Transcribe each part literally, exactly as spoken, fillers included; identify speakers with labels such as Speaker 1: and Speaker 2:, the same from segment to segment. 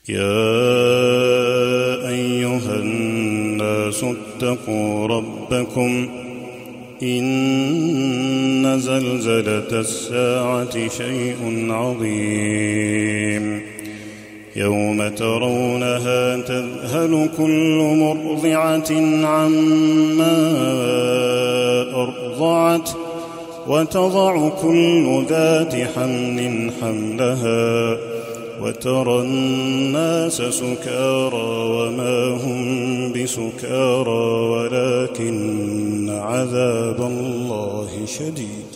Speaker 1: يا أيها الناس اتقوا ربكم إن زلزلة الساعة شيء عظيم يوم ترونها تذهل كل مرضعة عما أرضعت وتضع كل ذات حمل حملها وترى الناس سكارى وما هم بسكارى ولكن عذاب الله شديد.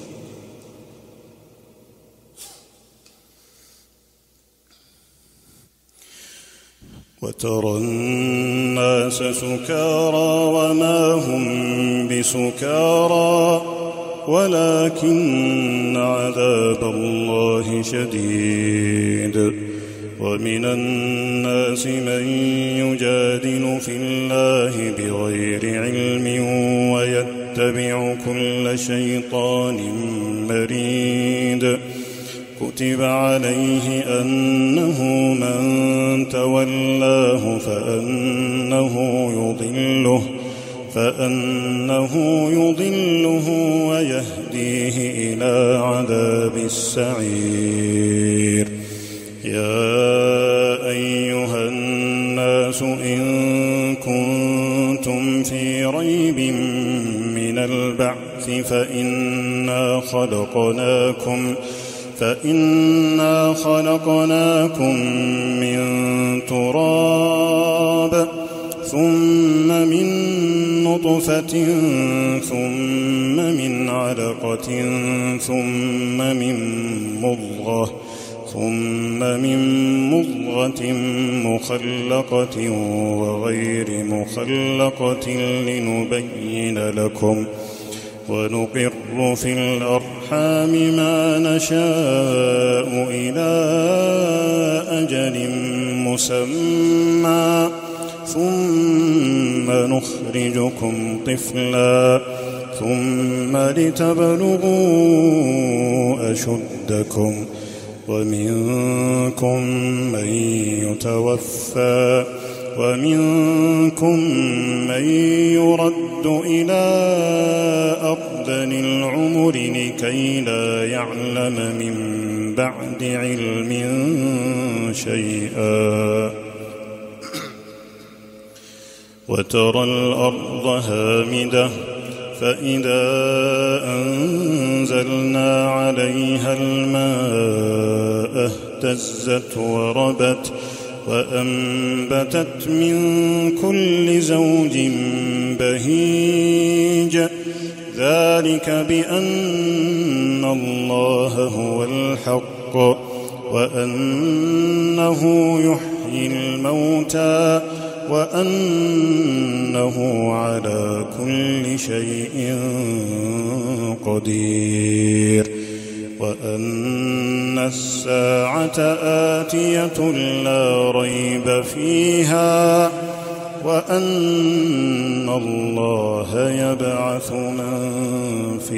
Speaker 1: وترى الناس سكارى وما هم بسكارى ولكن عذاب الله شديد. ومن الناس من يجادل في الله بغير علم ويتبع كل شيطان مريد. كتب عليه أنه من تولاه فأنه يضله فأنه يضله ويهديه إلى عذاب السعير. يا أيها الناس إن كنتم في ريب من البعث فإنا خلقناكم فإنا خلقناكم من تراب ثم من نطفة ثم من علقة ثم من مضغة ثم من مضغة مخلقة وغير مخلقة لنبين لكم ونقر في الأرحام ما نشاء إلى أجل مسمى ثم نخرجكم طفلا ثم لتبلغوا أشدكم ومنكم من يتوفى ومنكم من يرد إلى أرذل العمر لكي لا يعلم من بعد علم شيئا. وترى الأرض هامدة فإذا أنزلنا عليها الماء اهتزت وربت وأنبتت من كل زوج بهيج. ذلك بأن الله هو الحق وأنه يحيي الموتى وأنه على كل شيء قدير وأن الساعة آتية لا ريب فيها وأن الله يبعث من في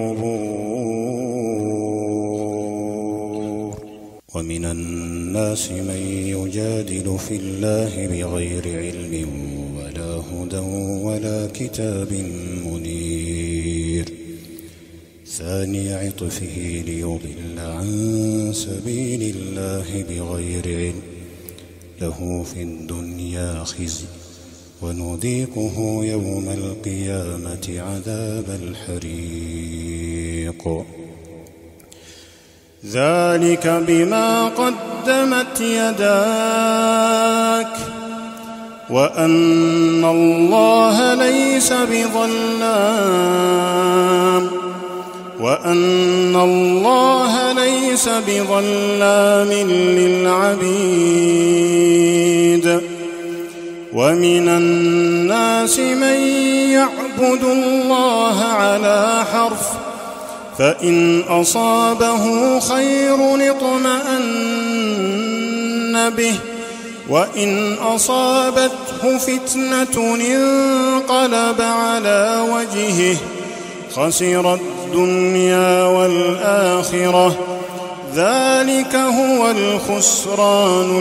Speaker 1: القبور. ومن الناس من يجادل في الله بغير علم ولا هدى ولا كتاب منير. ثاني عطفه ليضل عن سبيل الله بغير علم له في الدنيا خزي ونذيقه يوم القيامة عذاب الحريق. ذلك بما قدمت يداك وأن الله ليس بظلام وأن الله ليس بظلام للعبيد. ومن الناس من يعبد الله على حرف فإن أصابه خير اطمأن به وإن أصابته فتنة انقلب على وجهه خسر الدنيا والآخرة ذلك هو الخسران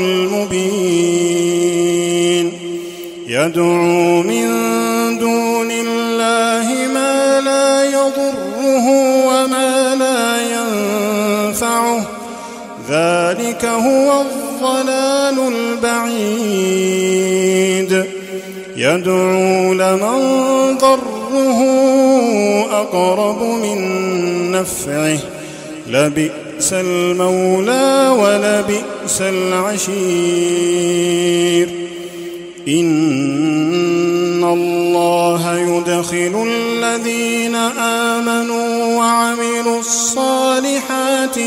Speaker 1: المبين يدعو من دون الله ما لا يضره وما لا ينفعه ذلك هو الضلال البعيد يدعو لمن ضره أقرب من نفعه لبئس المولى ولبئس العشير إن الله يدخل الذين آمنوا وعملوا الصالحات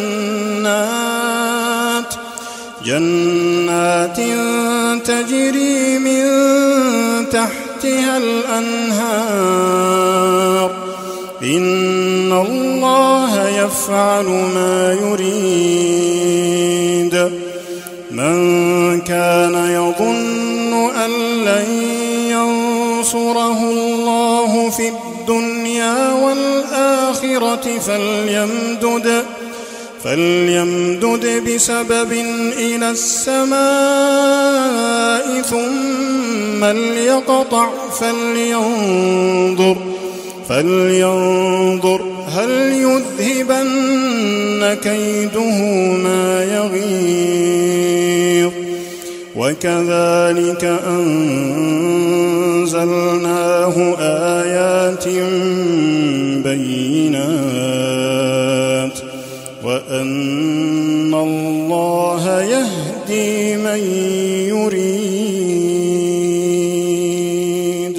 Speaker 1: جنات جنات تجري من تحتها الأنهار إن الله يفعل ما يريد من كان يظن أن لن ينصره الله في الدنيا والآخرة فليمدد فليمدد بسبب إلى السماء ثم ليقطع فلينظر فلينظر هل يذهبن كيده ما يغيظ وكذلك أنزلناه آيات بينات وأن الله يهدي من يريد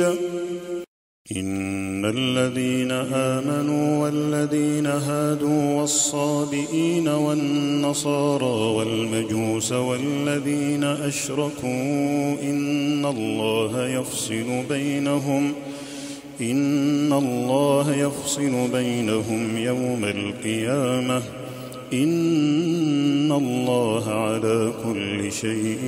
Speaker 1: إن الذين آمنوا والذين هادوا والصابئين والنصارى والمجوس والذين أشركوا إن الله يفصل بينهم إن الله يفصل بينهم يوم القيامة إن الله على كل شيء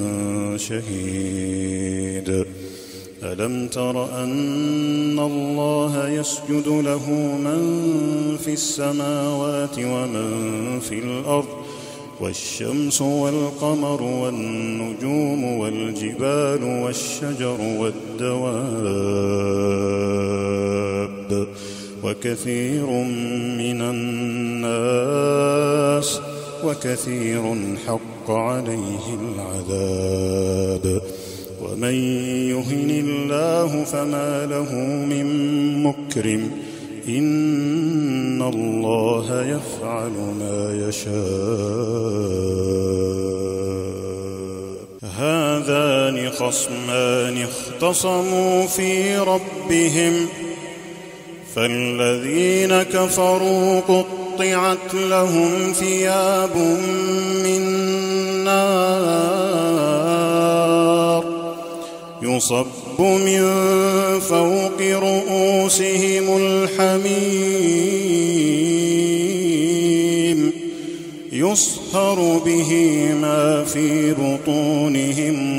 Speaker 1: شهيد ألم تر أن الله يسجد له من في السماوات ومن في الأرض والشمس والقمر والنجوم والجبال والشجر والدواب وكثير من الناس وكثير حق عليه العذاب ومن يهن الله فما له من مكرم إن الله يفعل ما يشاء هذان خصمان اختصموا في ربهم فالذين كفروا قطعت لهم ثياب من نار يصب من فوق رؤوسهم الحميم يصهر به ما في بطونهم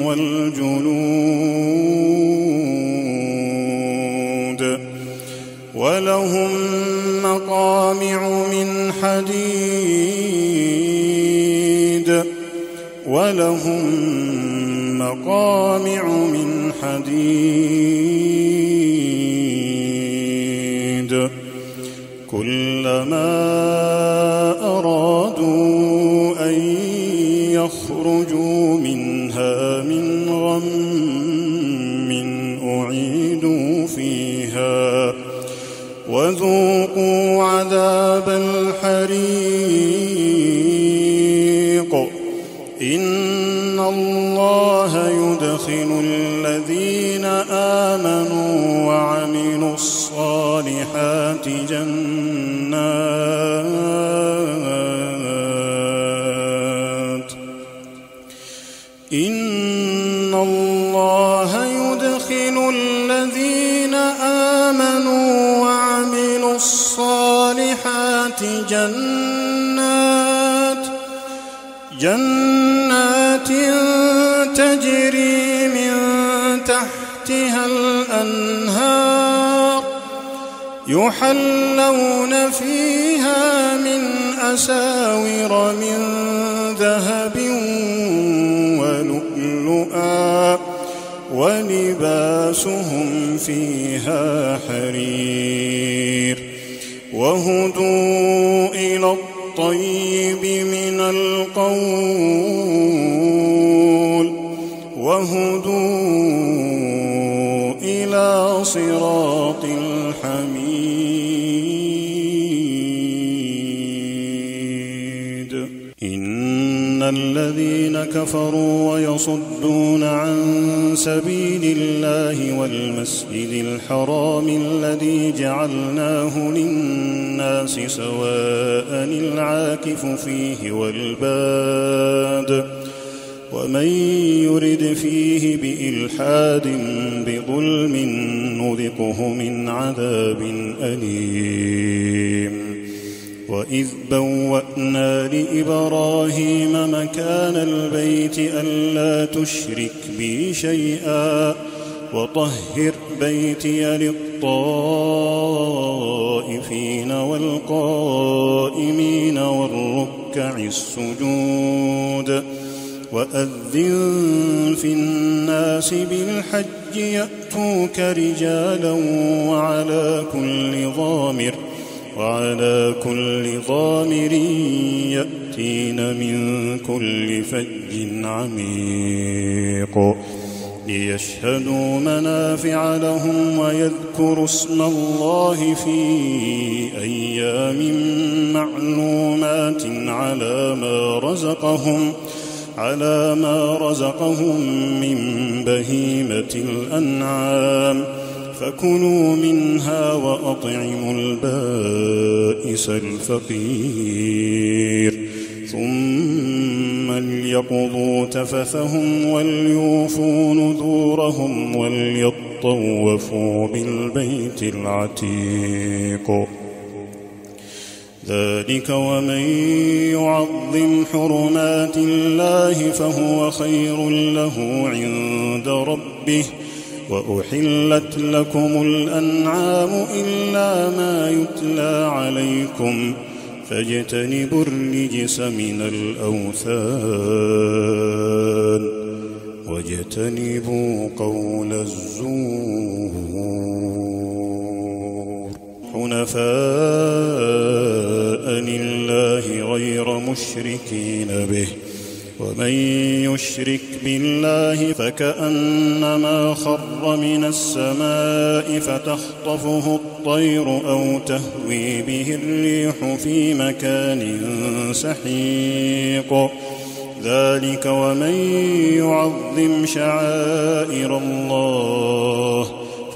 Speaker 1: والجلود ولهم مقامع من حديد ولهم مقامع من حديد كلما أرادوا أن يخرجوا منها من غم أعيدوا فيها وذوقوا عذاب الحريق إن الله يدخل الذين آمنوا وعملوا الصالحات جنات إن الله يدخل الذين آمنوا وعملوا الصالحات جنات جنات تجري من تحتها الأنهار يحلون فيها من أساور من ذهب ولؤلؤا ولباسهم فيها حرير وهدوا إلى الطيب من القول وهدوا إلى صراط الحميد. إن الذين كفروا ويصدون عن سبيل الله والمسجد الحرام الذي جعلناه للناس سواء العاكف فيه والباد ومن يرد فيه بإلحاد بظلم نذقه من عذاب أليم. وإذ بوأنا لإبراهيم مكان البيت ألا تشرك بي شيئا وطهر بيتي للطائفين والقائمين والركع السجود وأذن في الناس بالحج يأتوك رجالا وعلى كل ضامر وعلى كل ضامر يأتين من كل فج عميق ليشهدوا منافع لهم ويذكروا اسم الله في أيام معلومات على ما رزقهم على ما رزقهم من بهيمة الأنعام فكلوا منها وأطعموا البائس الفقير ثم ليقضوا تفثهم وليوفوا نذورهم وليطوفوا بالبيت العتيق. ذلك ومن يعظم حرمات الله فهو خير له عند ربه وأحلت لكم الأنعام إلا ما يتلى عليكم فاجتنبوا الرجس من الأوثان واجتنبوا قول الزور حنفاء لله غير مشركين به ومن يشرك بالله فكأنما خر من السماء فتخطفه الطير أو تهوي به الريح في مكان سحيق. ذلك ومن يعظم شعائر الله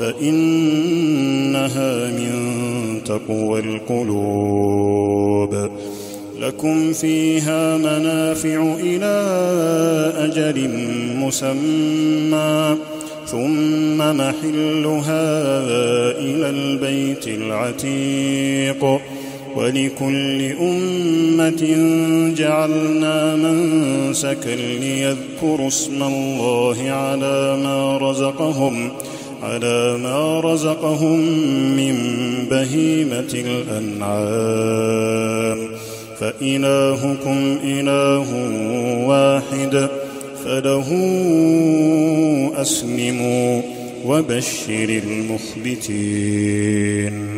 Speaker 1: فإنها من تقوى القلوب. لكم فيها منافع إلى أجل مسمى ثم محلها إلى البيت العتيق ولكل أمة جعلنا منسكا ليذكروا اسم الله على ما رزقهم على ما رزقهم من بهيمة الأنعام فإلهكم إله واحد فله أسلموا وبشر المخبتين.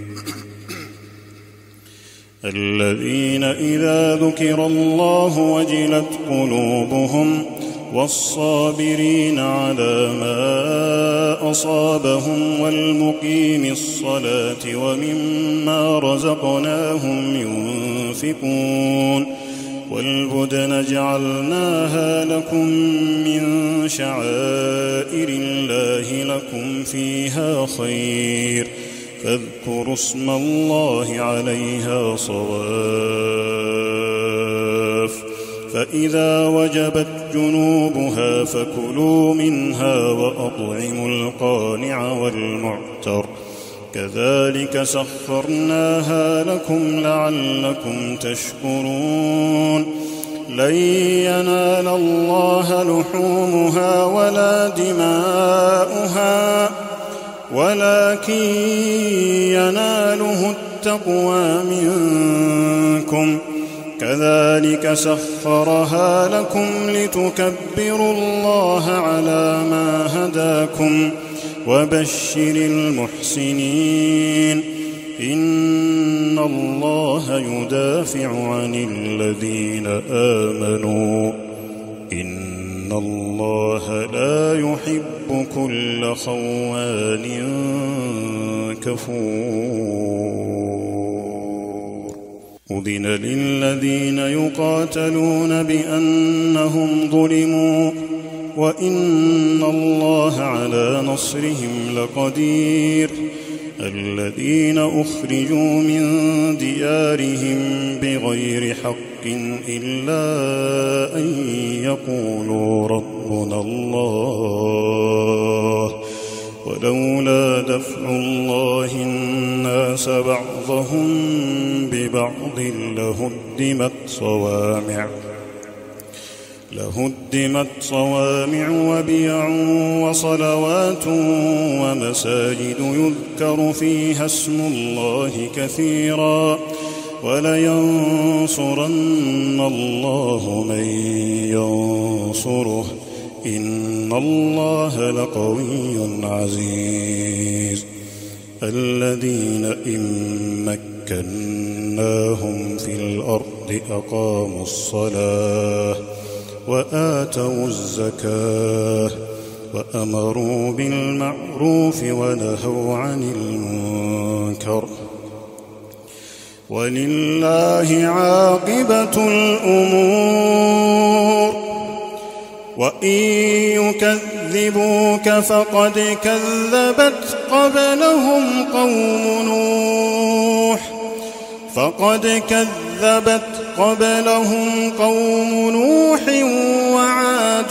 Speaker 1: الذين إذا ذكر الله وجلت قلوبهم والصابرين على ما أصابهم والمقيم الصلاة ومما رزقناهم ينفقون. والبدن جعلناها لكم من شعائر الله لكم فيها خير فاذكروا اسم الله عليها صواف فإذا وجبت جنوبها فكلوا منها وأطعموا القانع والمعتر كذلك سخرناها لكم لعلكم تشكرون. لن ينال الله لحومها ولا دماؤها ولكن يناله التقوى منكم كذلك سخرها لكم لتكبروا الله على ما هداكم وبشر المحسنين إن الله يدافع عن الذين آمنوا إن الله لا يحب كل خوان كفور أذن للذين يقاتلون بأنهم ظلموا وإن الله على نصرهم لقدير الذين أخرجوا من ديارهم بغير حق إلا أن يقولوا ربنا الله ولولا دفع الله الناس بعضهم ببعض لهدمت صوامع لهدمت صوامع وبيع وصلوات ومساجد يذكر فيها اسم الله كثيرا ولينصرن الله من ينصره إن الله لقوي عزيز الذين إن مكناهم في الأرض أقاموا الصلاة وآتوا الزكاة وأمروا بالمعروف ونهوا عن المنكر ولله عاقبة الأمور وإن يكذبوك فقد كذبت قبلهم قوم نوح فقد كذبت قبلهم قوم نوح وعاد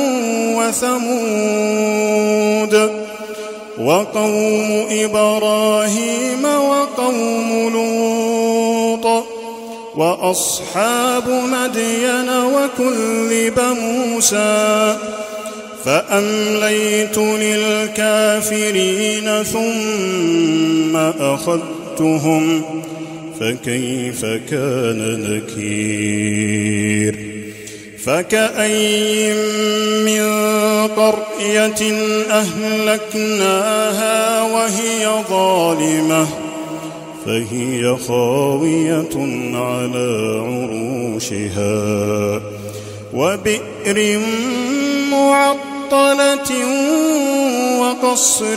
Speaker 1: وثمود وقوم إبراهيم وقوم لوط وأصحاب مدين وكذب موسى فأمليت للكافرين ثم أخذتهم فكيف كان نكير فكأين من قرية أهلكناها وهي ظالمة فهي خاوية على عروشها وبئر معطلة وقصر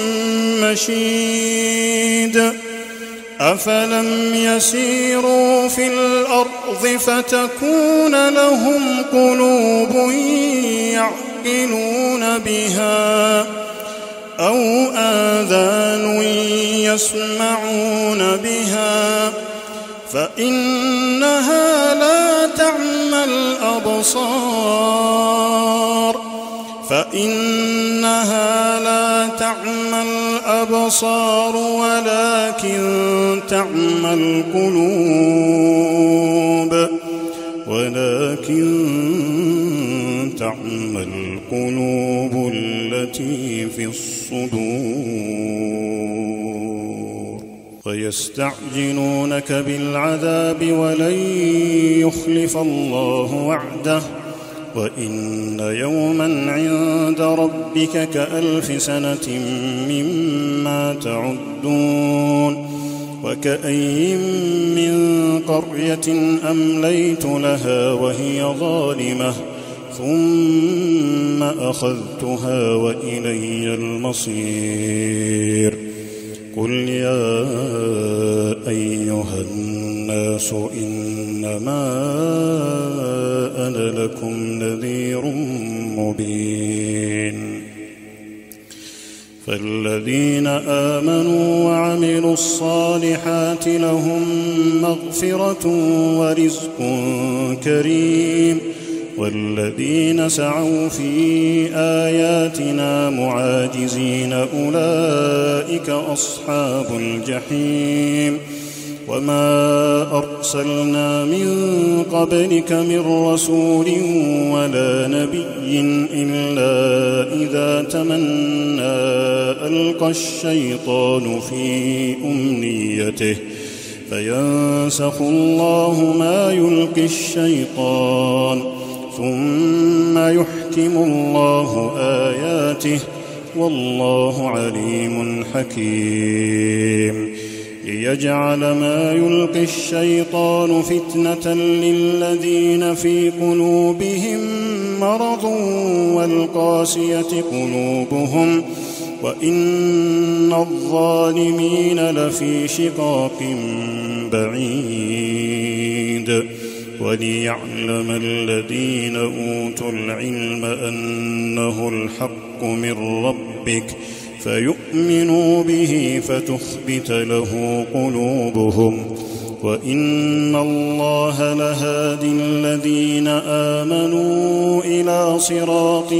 Speaker 1: مشيد أفلم يسيروا في الأرض فتكون لهم قلوب يعقلون بها أو آذان يسمعون بها فإنها لا تعمى الأبصار فإنها لا تعمى الأبصار ولكن تعمى القلوب ولكن تعمى القلوب التي في الصدور ويستعجلونك بالعذاب ولن يخلف الله وعده وإن يوما عند ربك كألف سنة مما تعدون وكأين من قرية أمليت لها وهي ظالمة ثم أخذتها وإلي المصير قل يا أيها الناس إنما أنا لكم نذير مبين فالذين آمنوا وعملوا الصالحات لهم مغفرة ورزق كريم والذين سعوا في آياتنا معاجزين أولئك أصحاب الجحيم وما أرسلنا من قبلك من رسول ولا نبي إلا إذا تمنى ألقى الشيطان في أمنيته فينسخ الله ما يلقي الشيطان ثم يحكم الله آياته والله عليم حكيم ليجعل ما يلقي الشيطان فتنة للذين في قلوبهم مرض والقاسية قلوبهم وإن الظالمين لفي شقاق بعيد وليعلم الذين أوتوا العلم أنه الحق من ربك فيؤمنوا به فتخبت له قلوبهم وإن الله لهادي الذين آمنوا إلى صراط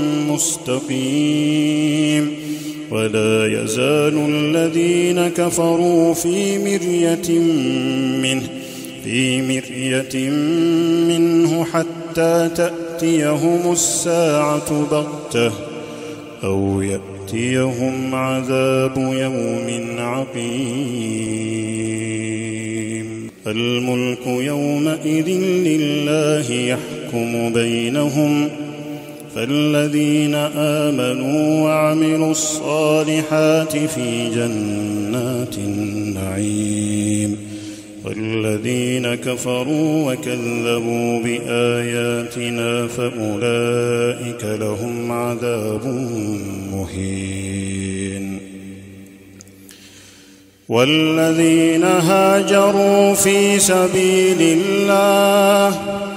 Speaker 1: مستقيم ولا يزال الذين كفروا في مرية منه في مرية منه حتى تأتيهم الساعة بغتة أو يأتيهم عذاب يوم عقيم الملك يومئذ لله يحكم بينهم فالذين آمنوا وعملوا الصالحات في جنات النعيم والذين كفروا وكذبوا بآياتنا فأولئك لهم عذاب مهين والذين هاجروا في سبيل الله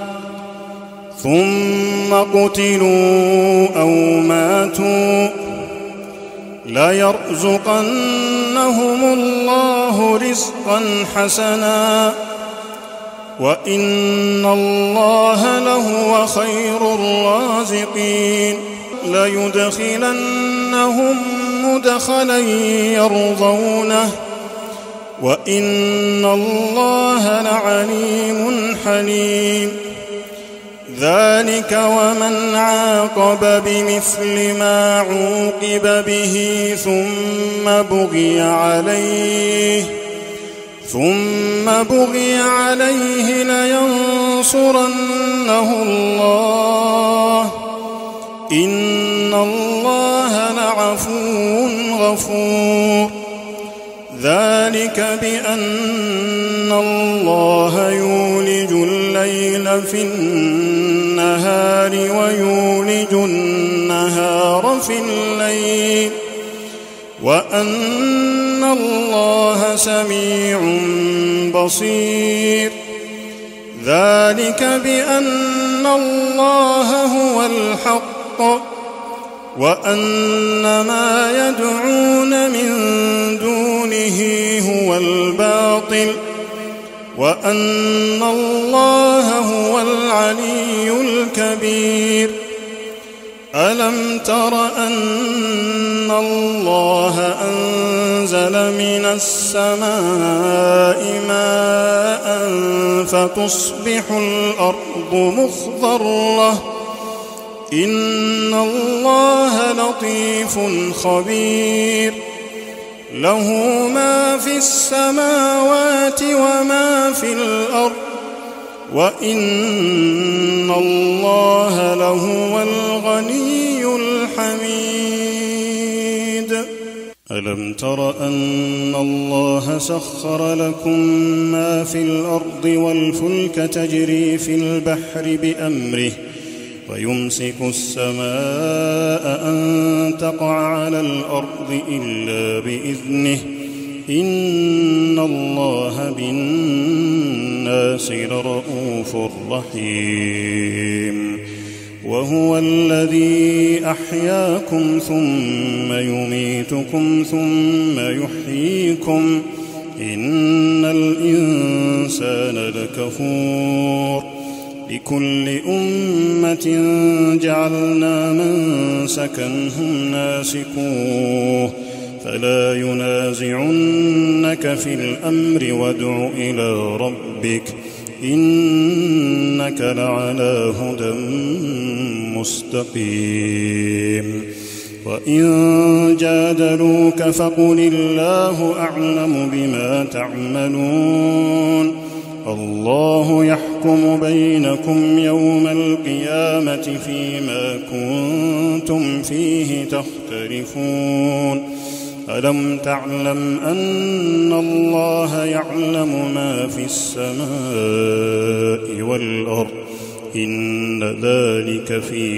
Speaker 1: ثم قتلوا أو ماتوا ليرزقنهم الله رزقا حسنا وإن الله لهو خير الرازقين ليدخلنهم مدخلا يرضونه وإن الله لعليم حليم ذلك ومن عاقب بمثل ما عوقب به ثم بغي عليه ثم بغي عليه لينصرنه الله إن الله لعفو غفور ذلك بأن الله يولج الليل في النهار ويولج النهار في الليل وأن الله سميع بصير ذلك بأن الله هو الحق وأن ما يدعون من دونه هو الباطل وأن الله هو العلي الكبير ألم تر أن الله أنزل من السماء ماء فتصبح الأرض مخضرة إن الله لطيف خبير له ما في السماوات وما في الأرض وإن الله لهو الغني الحميد ألم تر أن الله سخر لكم ما في الأرض والفلك تجري في البحر بأمره ويمسك السماء أن تقع على الأرض إلا بإذنه إن الله بالناس لرءوف رحيم وهو الذي أحياكم ثم يميتكم ثم يحييكم إن الإنسان لكفور لكل أمة جعلنا منسكا هم ناسكوه فلا ينازعنك في الأمر وادع إلى ربك إنك لعلى هدى مستقيم وإن جادلوك فقل الله أعلم بما تعملون الله يحكم بينكم يوم القيامة فيما كنتم فيه تختلفون ألم تعلم أن الله يعلم ما في السماء والأرض إن ذلك في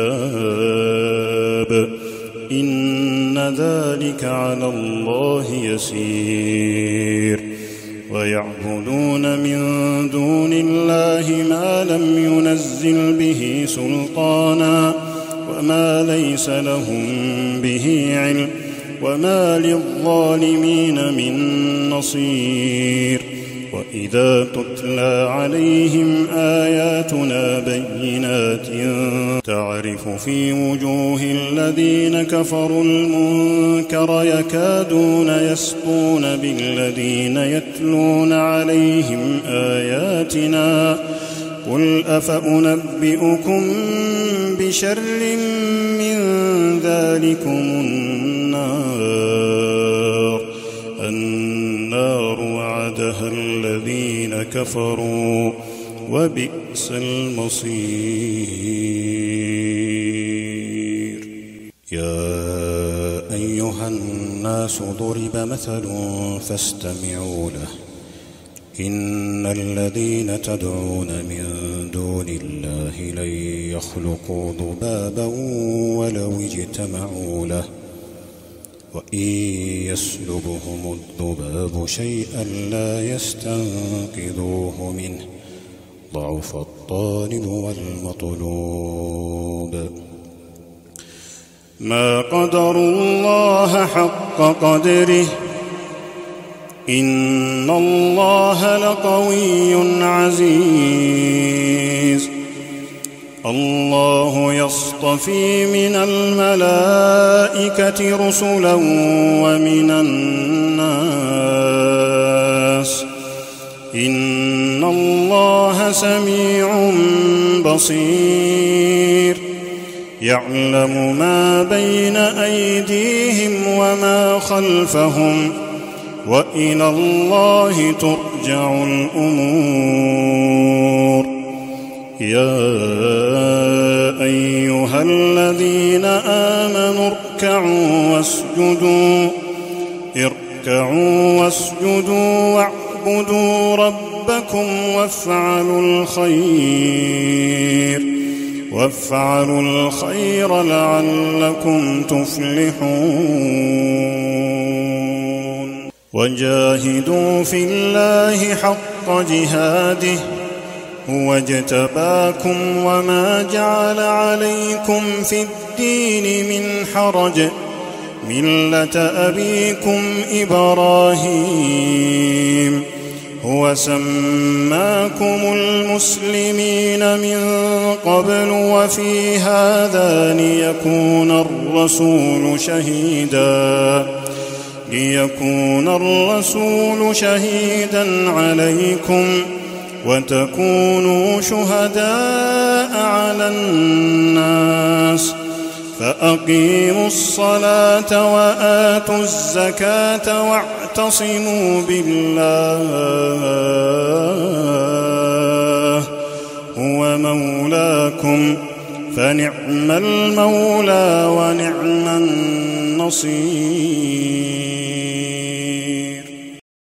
Speaker 1: كتاب إن ذلك على الله يسير ويعبدون من دون الله ما لم ينزل به سلطانا وما ليس لهم به علم وما للظالمين من نصير وإذا تتلى عليهم آياتنا بينات تعرف في وجوه الذين كفروا المنكر يكادون يسطون بالذين يتلون عليهم آياتنا قل أفأنبئكم بشر من ذلكم النار النار وعدها الذين كفروا وبئس المصير يا أيها الناس ضرب مثل فاستمعوا له إن الذين تدعون من دون الله لن يخلقوا ذبابا ولو اجتمعوا له وإن يسلبهم الذباب شيئا لا يستنقذوه منه ضعف الطالب والمطلوب ما قدروا الله حق قدره إن الله لقوي عزيز الله يصطفي من الملائكة رسلا ومن الناس إن الله سميع بصير يعلم ما بين أيديهم وما خلفهم وإلى الله ترجع الأمور يا أيها الذين آمنوا اركعوا واسجدوا اركعوا واسجدوا واعبدوا ربكم وافعلوا الخير وافعلوا الخير لعلكم تفلحون وجاهدوا في الله حق جهاده هو اجتباكم وما جعل عليكم في الدين من حرج ملة أبيكم إبراهيم هو سماكم المسلمين من قبل وفي هذا ليكون الرسول شهيدا ليكون الرسول شهيدا عليكم وتكونوا شهداء على الناس فأقيموا الصلاة وآتوا الزكاة واعتصموا بالله هو مولاكم فنعم المولى ونعم النصير